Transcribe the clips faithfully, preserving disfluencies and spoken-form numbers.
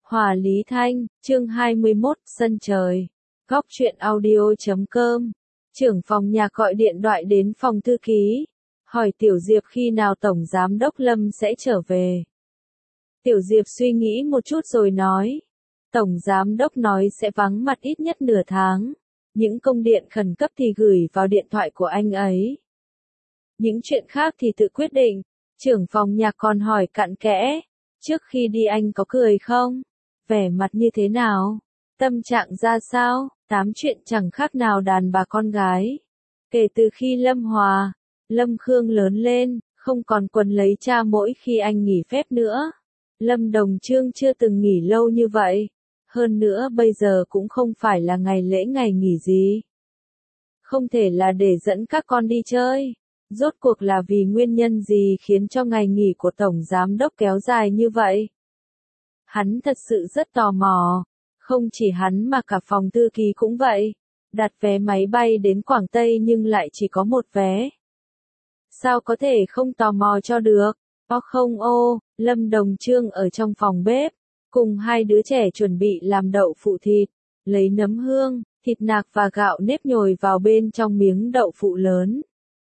Hòa Lý Thanh, chương hai mươi mốt, sân trời. Góc truyện audio.com. Trưởng phòng nhà gọi điện thoại đến phòng thư ký, hỏi Tiểu Diệp khi nào Tổng Giám đốc Lâm sẽ trở về. Tiểu Diệp suy nghĩ một chút rồi nói. Tổng Giám đốc nói sẽ vắng mặt ít nhất nửa tháng. Những công điện khẩn cấp thì gửi vào điện thoại của anh ấy. Những chuyện khác thì tự quyết định. Trưởng phòng nhà còn hỏi cặn kẽ. Trước khi đi anh có cười không? Vẻ mặt như thế nào? Tâm trạng ra sao? Tám chuyện chẳng khác nào đàn bà con gái. Kể từ khi Lâm Hòa, Lâm Khương lớn lên, không còn quần lấy cha mỗi khi anh nghỉ phép nữa. Lâm Đồng Trương chưa từng nghỉ lâu như vậy. Hơn nữa bây giờ cũng không phải là ngày lễ ngày nghỉ gì. Không thể là để dẫn các con đi chơi. Rốt cuộc là vì nguyên nhân gì khiến cho ngày nghỉ của Tổng Giám đốc kéo dài như vậy? Hắn thật sự rất tò mò. Không chỉ hắn mà cả phòng thư ký cũng vậy. Đặt vé máy bay đến Quảng Tây nhưng lại chỉ có một vé. Sao có thể không tò mò cho được? Ô không ô, Lâm Đồng Trương ở trong phòng bếp, cùng hai đứa trẻ chuẩn bị làm đậu phụ thịt, lấy nấm hương, thịt nạc và gạo nếp nhồi vào bên trong miếng đậu phụ lớn.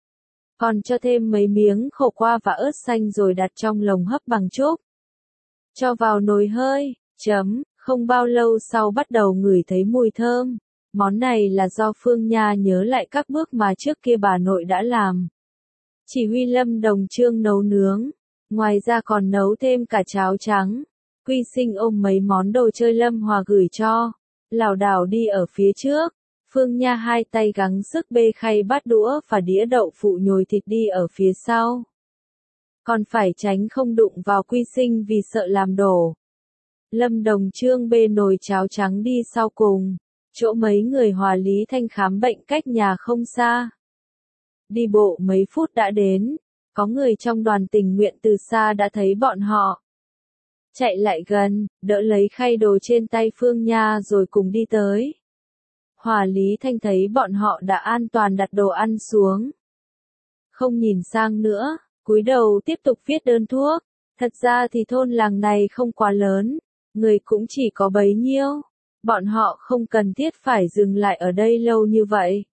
Còn cho thêm mấy miếng khổ qua và ớt xanh rồi đặt trong lồng hấp bằng trúc. Cho vào nồi hơi, chấm, không bao lâu sau bắt đầu ngửi thấy mùi thơm. Món này là do Phương Nha nhớ lại các bước mà trước kia bà nội đã làm. Chỉ huy Lâm Đồng Trương nấu nướng, ngoài ra còn nấu thêm cả cháo trắng. Quy Sinh ôm mấy món đồ chơi Lâm Hòa gửi cho, lảo đảo đi ở phía trước. Phương Nha hai tay gắng sức bê khay bát đũa và đĩa đậu phụ nhồi thịt đi ở phía sau. Còn phải tránh không đụng vào Quy Sinh vì sợ làm đổ. Lâm Đồng Trương bê nồi cháo trắng đi sau cùng, chỗ mấy người Hòa Lý Thanh khám bệnh cách nhà không xa. Đi bộ mấy phút đã đến, có người trong đoàn tình nguyện từ xa đã thấy bọn họ. Chạy lại gần, đỡ lấy khay đồ trên tay Phương Nha rồi cùng đi tới. Hòa Lý Thanh thấy bọn họ đã an toàn đặt đồ ăn xuống. Không nhìn sang nữa, cúi đầu tiếp tục viết đơn thuốc. Thật ra thì thôn làng này không quá lớn, người cũng chỉ có bấy nhiêu. Bọn họ không cần thiết phải dừng lại ở đây lâu như vậy.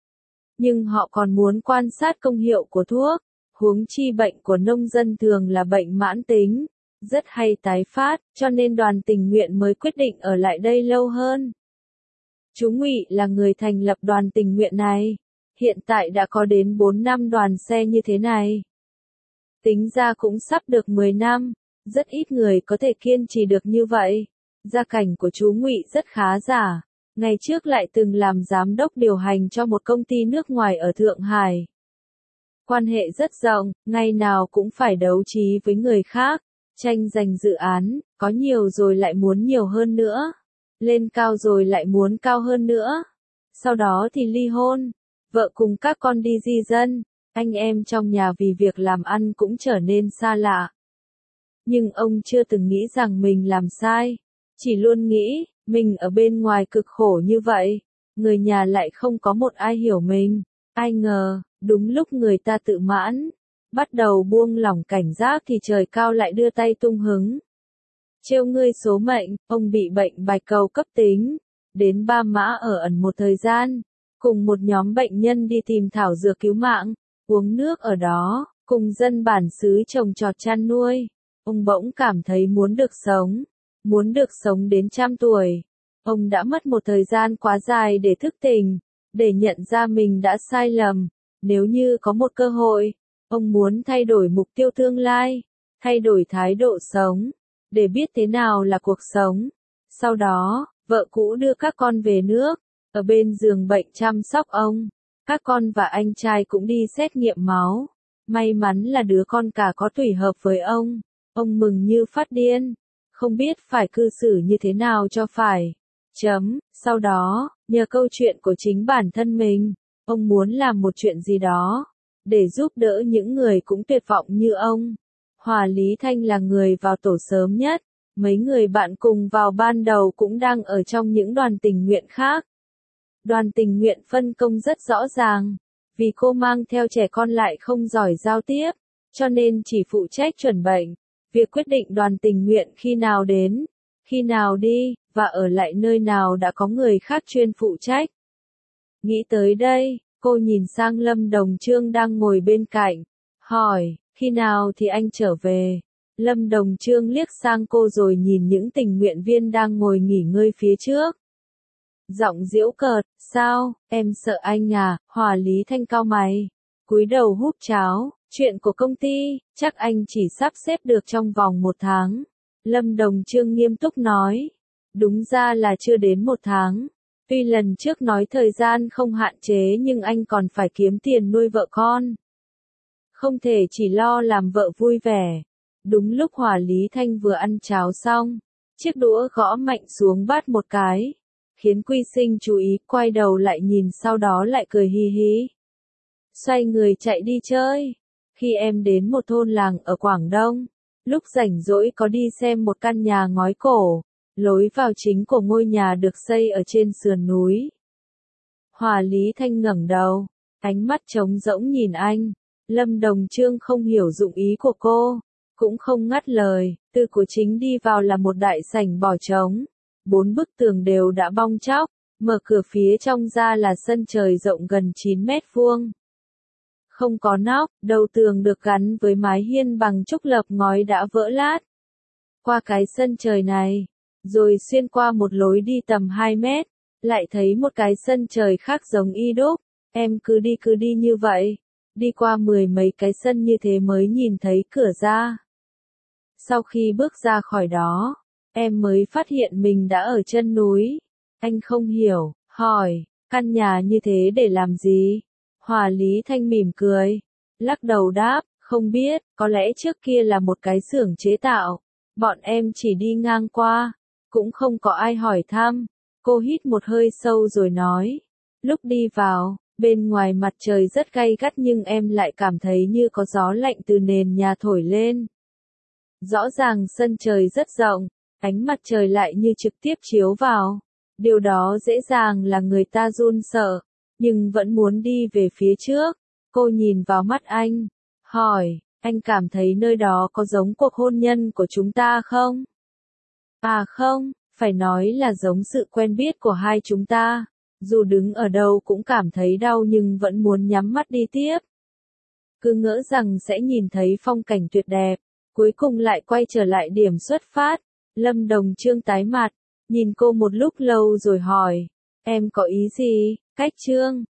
Nhưng họ còn muốn quan sát công hiệu của thuốc, huống chi bệnh của nông dân thường là bệnh mãn tính, rất hay tái phát, cho nên đoàn tình nguyện mới quyết định ở lại đây lâu hơn. Chú Ngụy là người thành lập đoàn tình nguyện này, hiện tại đã có đến bốn năm đoàn xe như thế này. Tính ra cũng sắp được mười năm, rất ít người có thể kiên trì được như vậy. Gia cảnh của chú Ngụy rất khá giả, ngày trước lại từng làm giám đốc điều hành cho một công ty nước ngoài ở Thượng Hải. Quan hệ rất rộng, ngày nào cũng phải đấu trí với người khác, tranh giành dự án, có nhiều rồi lại muốn nhiều hơn nữa, lên cao rồi lại muốn cao hơn nữa. Sau đó thì ly hôn, vợ cùng các con đi di dân, anh em trong nhà vì việc làm ăn cũng trở nên xa lạ. Nhưng ông chưa từng nghĩ rằng mình làm sai, chỉ luôn nghĩ, mình ở bên ngoài cực khổ như vậy, người nhà lại không có một ai hiểu mình. Ai ngờ, đúng lúc người ta tự mãn, bắt đầu buông lỏng cảnh giác thì trời cao lại đưa tay tung hứng. Trêu ngươi số mệnh, ông bị bệnh bạch cầu cấp tính, đến Ba Mã ở ẩn một thời gian, cùng một nhóm bệnh nhân đi tìm thảo dược cứu mạng, uống nước ở đó, cùng dân bản xứ trồng trọt chăn nuôi. Ông bỗng cảm thấy muốn được sống, muốn được sống đến trăm tuổi. Ông đã mất một thời gian quá dài để thức tỉnh, để nhận ra mình đã sai lầm. Nếu như có một cơ hội, ông muốn thay đổi mục tiêu tương lai, thay đổi thái độ sống, để biết thế nào là cuộc sống. Sau đó, vợ cũ đưa các con về nước, ở bên giường bệnh chăm sóc ông. Các con và anh trai cũng đi xét nghiệm máu. May mắn là đứa con cả có tùy hợp với ông. Ông mừng như phát điên, không biết phải cư xử như thế nào cho phải. Chấm, sau đó, nhờ câu chuyện của chính bản thân mình, ông muốn làm một chuyện gì đó, để giúp đỡ những người cũng tuyệt vọng như ông. Hòa Lý Thanh là người vào tổ sớm nhất, mấy người bạn cùng vào ban đầu cũng đang ở trong những đoàn tình nguyện khác. Đoàn tình nguyện phân công rất rõ ràng, vì cô mang theo trẻ con lại không giỏi giao tiếp, cho nên chỉ phụ trách chuẩn bệnh. Việc quyết định đoàn tình nguyện khi nào đến, Khi nào đi, và ở lại nơi nào đã có người khác chuyên phụ trách. Nghĩ tới đây, cô nhìn sang Lâm Đồng Chương đang ngồi bên cạnh, hỏi, khi nào thì anh trở về? Lâm Đồng Chương liếc sang cô rồi nhìn những tình nguyện viên đang ngồi nghỉ ngơi phía trước. Giọng giễu cợt, sao, em sợ anh à? Hòa Lý Thanh cau mày, cúi đầu húp cháo, chuyện của công ty, chắc anh chỉ sắp xếp được trong vòng một tháng. Lâm Đồng Chương nghiêm túc nói, đúng ra là chưa đến một tháng. Tuy lần trước nói thời gian không hạn chế nhưng anh còn phải kiếm tiền nuôi vợ con. Không thể chỉ lo làm vợ vui vẻ. Đúng lúc Hòa Lý Thanh vừa ăn cháo xong, chiếc đũa gõ mạnh xuống bát một cái, khiến Quy Sinh chú ý, quay đầu lại nhìn, sau đó lại cười hi hi. Xoay người chạy đi chơi. Khi em đến một thôn làng ở Quảng Đông, lúc rảnh rỗi có đi xem một căn nhà ngói cổ, lối vào chính của ngôi nhà được xây ở trên sườn núi. Hòa Lý Thanh ngẩng đầu, ánh mắt trống rỗng nhìn anh. Lâm Đồng Chương không hiểu dụng ý của cô, cũng không ngắt lời. Từ của chính đi vào là một đại sảnh bỏ trống, bốn bức tường đều đã bong tróc, mở cửa phía trong ra là sân trời rộng gần chín mét vuông. Không có nóc, đầu tường được gắn với mái hiên bằng trúc lợp ngói đã vỡ lát. Qua cái sân trời này, rồi xuyên qua một lối đi tầm hai mét, lại thấy một cái sân trời khác giống y đúc. Em cứ đi cứ đi như vậy, đi qua mười mấy cái sân như thế mới nhìn thấy cửa ra. Sau khi bước ra khỏi đó, em mới phát hiện mình đã ở chân núi. Anh không hiểu, hỏi, căn nhà như thế để làm gì? Hòa Lý Thanh mỉm cười, lắc đầu đáp, không biết, có lẽ trước kia là một cái xưởng chế tạo. Bọn em chỉ đi ngang qua, cũng không có ai hỏi thăm. Cô hít một hơi sâu rồi nói, lúc đi vào, bên ngoài mặt trời rất gay gắt nhưng em lại cảm thấy như có gió lạnh từ nền nhà thổi lên. Rõ ràng sân trời rất rộng, ánh mặt trời lại như trực tiếp chiếu vào. Điều đó dễ dàng là người ta run sợ, nhưng vẫn muốn đi về phía trước. Cô nhìn vào mắt anh, hỏi, anh cảm thấy nơi đó có giống cuộc hôn nhân của chúng ta không? À không, phải nói là giống sự quen biết của hai chúng ta. Dù đứng ở đâu cũng cảm thấy đau nhưng vẫn muốn nhắm mắt đi tiếp. Cứ ngỡ rằng sẽ nhìn thấy phong cảnh tuyệt đẹp, cuối cùng lại quay trở lại điểm xuất phát. Lâm Đồng Chương tái mặt, nhìn cô một lúc lâu rồi hỏi, em có ý gì? Cách Chương,